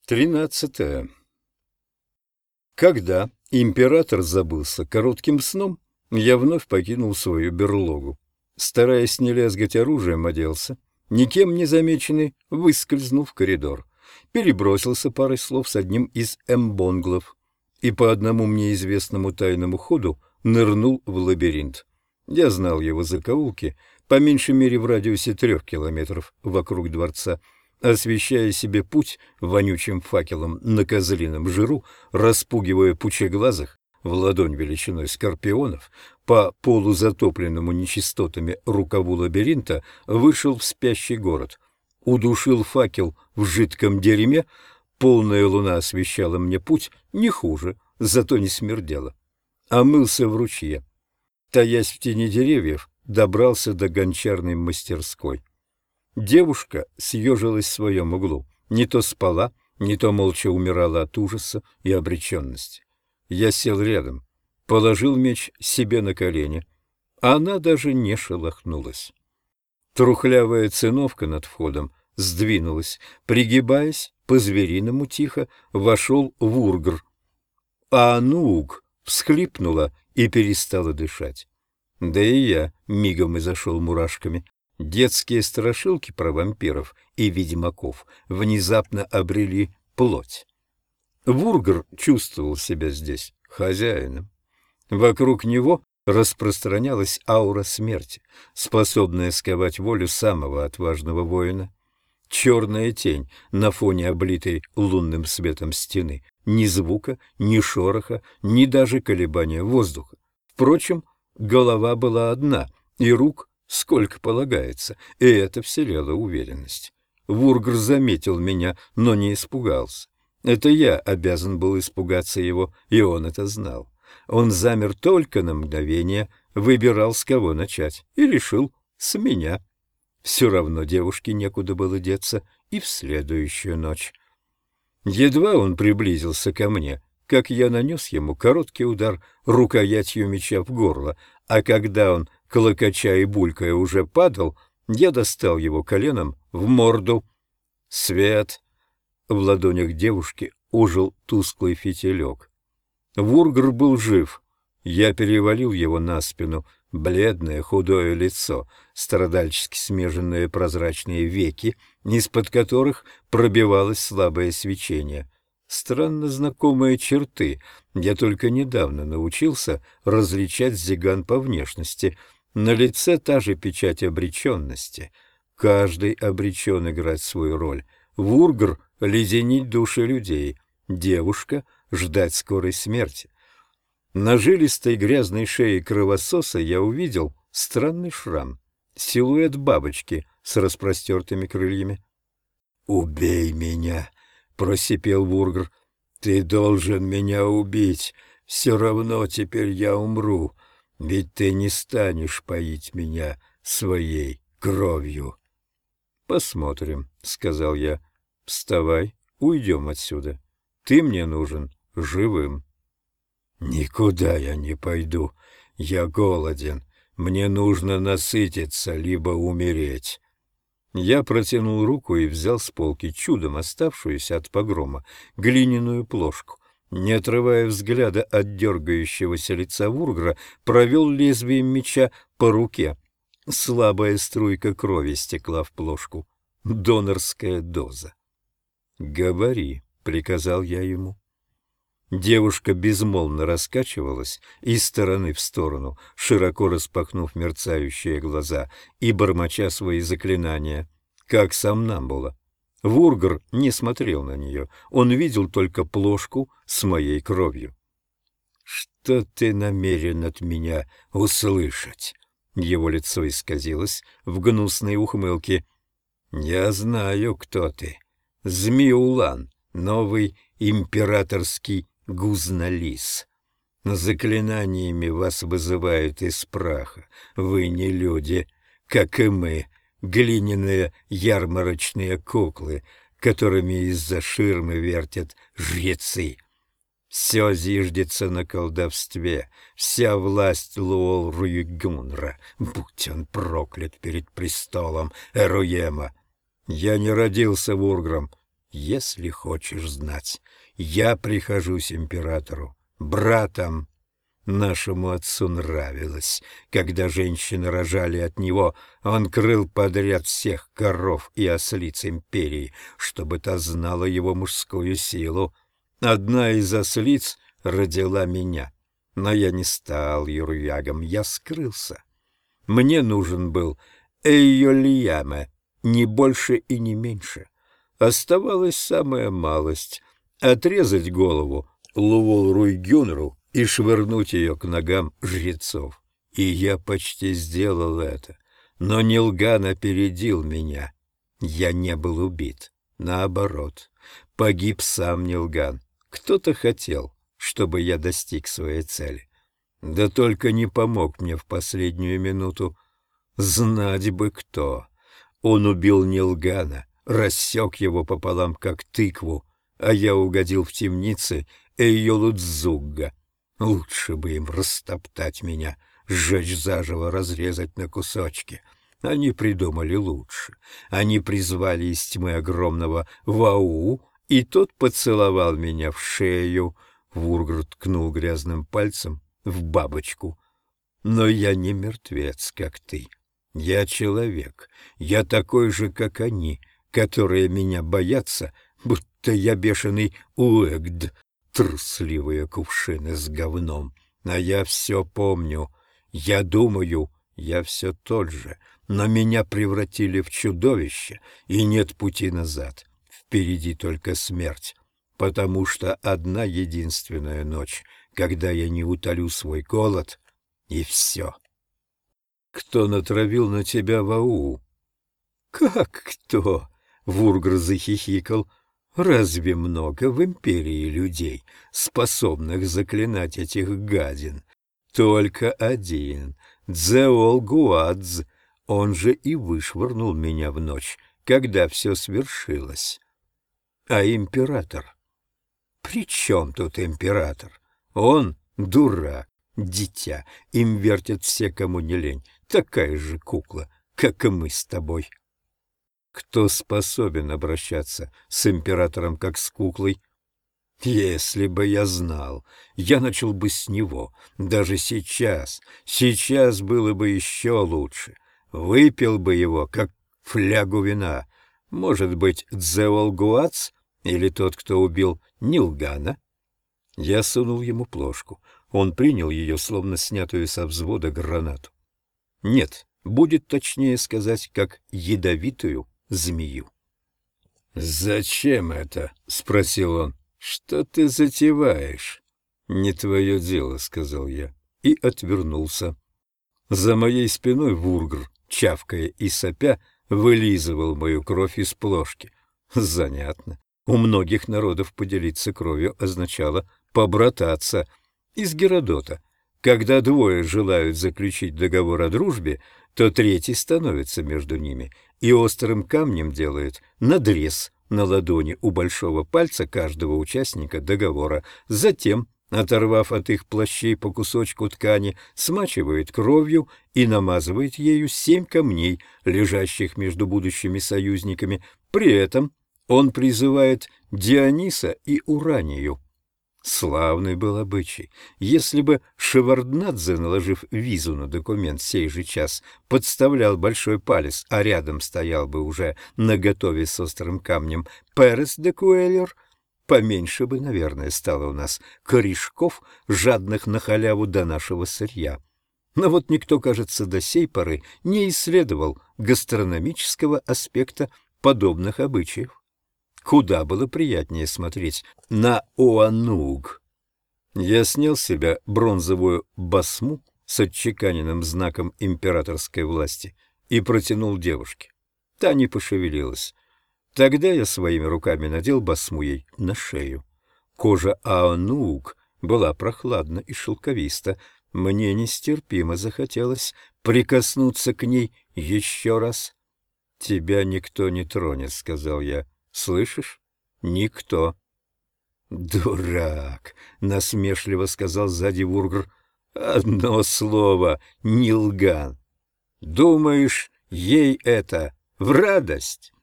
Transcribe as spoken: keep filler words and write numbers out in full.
Тринадцатое. Когда император забылся коротким сном, я вновь покинул свою берлогу. Стараясь не лязгать оружием, оделся, никем не замеченный, выскользнул в коридор, перебросился парой слов с одним из эмбонглов и по одному мне известному тайному ходу нырнул в лабиринт. Я знал его закоулки, по меньшей мере в радиусе трех километров вокруг дворца, освещая себе путь вонючим факелом на козлином жиру, распугивая пучеглазых в ладонь величиной скорпионов, по полузатопленному нечистотами рукаву лабиринта вышел в спящий город, удушил факел в жидком дерьме, полная луна освещала мне путь не хуже, зато не смердела. Омылся в ручье. Таясь в тени деревьев, добрался до гончарной мастерской. Девушка съежилась в своем углу, не то спала, не то молча умирала от ужаса и обреченности. Я сел рядом, положил меч себе на колени. Она даже не шелохнулась. Трухлявая циновка над входом сдвинулась, пригибаясь, по-звериному тихо вошел Вургр. А Ануук всхлипнула и перестала дышать. Да и я мигом изошел мурашками. Детские страшилки про вампиров и ведьмаков внезапно обрели плоть. Вургр чувствовал себя здесь хозяином. Вокруг него распространялась аура смерти, способная сковать волю самого отважного воина. Черная тень на фоне облитой лунным светом стены. Ни звука, ни шороха, ни даже колебания воздуха. Впрочем, голова была одна, и рук сколько полагается, и это вселяло уверенность. Вургр заметил меня, но не испугался. Это я обязан был испугаться его, и он это знал. Он замер только на мгновение, выбирал, с кого начать, и решил с меня. Все равно девушке некуда было деться и в следующую ночь. Едва он приблизился ко мне, как я нанес ему короткий удар рукоятью меча в горло, а когда он, клокоча и булькая, уже падал, я достал его коленом в морду. Свет! В ладонях девушки ожил тусклый фитилек. Вургр был жив. Я перевалил его на спину. Бледное худое лицо, страдальчески смеженные прозрачные веки, из-под которых пробивалось слабое свечение. Странно знакомые черты. Я только недавно научился различать зиган по внешности. На лице та же печать обреченности. Каждый обречен играть свою роль. Вургр — леденить души людей. Девушка — ждать скорой смерти. На жилистой грязной шее кровососа я увидел странный шрам. Силуэт бабочки с распростертыми крыльями. «Убей меня!» — просипел Вургр. «Ты должен меня убить. Все равно теперь я умру. Ведь ты не станешь поить меня своей кровью». «Посмотрим», — сказал я. «Вставай, уйдем отсюда. Ты мне нужен живым». «Никуда я не пойду. Я голоден. Мне нужно насытиться, либо умереть». Я протянул руку и взял с полки чудом оставшуюся от погрома глиняную плошку. Не отрывая взгляда от дергающегося лица Вургра, провел лезвием меча по руке. Слабая струйка крови стекла в плошку. Донорская доза. «Говори», — приказал я ему. Девушка безмолвно раскачивалась из стороны в сторону, широко распахнув мерцающие глаза и бормоча свои заклинания, как сомнамбула. Вургр не смотрел на нее, он видел только плошку с моей кровью. «Что ты намерен от меня услышать?» Его лицо исказилось в гнусной ухмылке. «Я знаю, кто ты. Змеулан, новый императорский гузнолис. Заклинаниями вас вызывают из праха. Вы не люди, как и мы, глиняные ярмарочные куклы, которыми из-за ширмы вертят жрецы. Все зиждется на колдовстве, вся власть Луол-Руюгунра, будь он проклят перед престолом Эруема. Я не родился вургром, Если хочешь знать, я прихожусь императору братом. Нашему отцу нравилось, когда женщины рожали от него, он крыл подряд всех коров и ослиц империи, чтобы та знала его мужскую силу. Одна из ослиц родила меня, но я не стал юрвягом, я скрылся. Мне нужен был Эйолияме, не больше и не меньше. Оставалась самая малость — отрезать голову Лувол-Руйгюнру и швырнуть ее к ногам жрецов. И я почти сделал это, но Нилган опередил меня. Я не был убит, наоборот, погиб сам Нилган. Кто-то хотел, чтобы я достиг своей цели. Да только не помог мне в последнюю минуту. Знать бы кто. Он убил Нилгана, рассек его пополам, как тыкву, а я угодил в темнице Эйолудзугга. Лучше бы им растоптать меня, сжечь заживо, разрезать на кусочки. Они придумали лучше. Они призвали из тьмы огромного Вау, и тот поцеловал меня в шею. Вургр ткнул грязным пальцем в бабочку. Но я не мертвец, как ты. Я человек. Я такой же, как они, которые меня боятся, будто я бешеный Уэгд, трусливые кувшины с говном. А я все помню. Я думаю, я все тот же, но меня превратили в чудовище, и нет пути назад. Впереди только смерть, потому что одна единственная ночь, когда я не утолю свой голод, и все. Кто натравил на тебя Вау? Как кто? Вургр захихикал. Разве много в империи людей, способных заклинать этих гадин? Только один, Дзеол-Гуадз, он же и вышвырнул меня в ночь, когда все свершилось. А император? При чем тут император? Он дурак, дитя, им вертят все, кому не лень, такая же кукла, как и мы с тобой. Кто способен обращаться с императором как с куклой? Если бы я знал, я начал бы с него. Даже сейчас, сейчас было бы еще лучше. Выпил бы его, как флягу вина. Может быть, Дзеол-Гуадз или тот, кто убил Нилгана? Я сунул ему плошку. Он принял ее, словно снятую со взвода гранату. Нет, будет точнее сказать, как ядовитую змею. «Зачем это?» — спросил он. «Что ты затеваешь?» «Не твое дело», — сказал я, и отвернулся. За моей спиной Вургр, чавкая и сопя, вылизывал мою кровь из плошки. Занятно. У многих народов поделиться кровью означало побрататься. Из Геродота. Когда двое желают заключить договор о дружбе, то третий становится между ними и острым камнем делает надрез на ладони у большого пальца каждого участника договора. Затем, оторвав от их плащей по кусочку ткани, смачивает кровью и намазывает ею семь камней, лежащих между будущими союзниками. При этом он призывает Диониса и Уранию. Славный был обычай. Если бы Шеварднадзе, наложив визу на документ сей же час, подставлял большой палец, а рядом стоял бы уже наготове с острым камнем Перес де Куэллер, поменьше бы, наверное, стало у нас корешков, жадных на халяву до нашего сырья. Но вот никто, кажется, до сей поры не исследовал гастрономического аспекта подобных обычаев. Куда было приятнее смотреть на Оануг. Я снял с себя бронзовую басму с отчеканенным знаком императорской власти и протянул девушке. Та не пошевелилась. Тогда я своими руками надел басму ей на шею. Кожа Оануг была прохладна и шелковиста. Мне нестерпимо захотелось прикоснуться к ней еще раз. «Тебя никто не тронет», — сказал я. «Слышишь? Никто». «Дурак!» — насмешливо сказал сзади Вургр. «Одно слово — Нилган. Думаешь, ей это в радость?»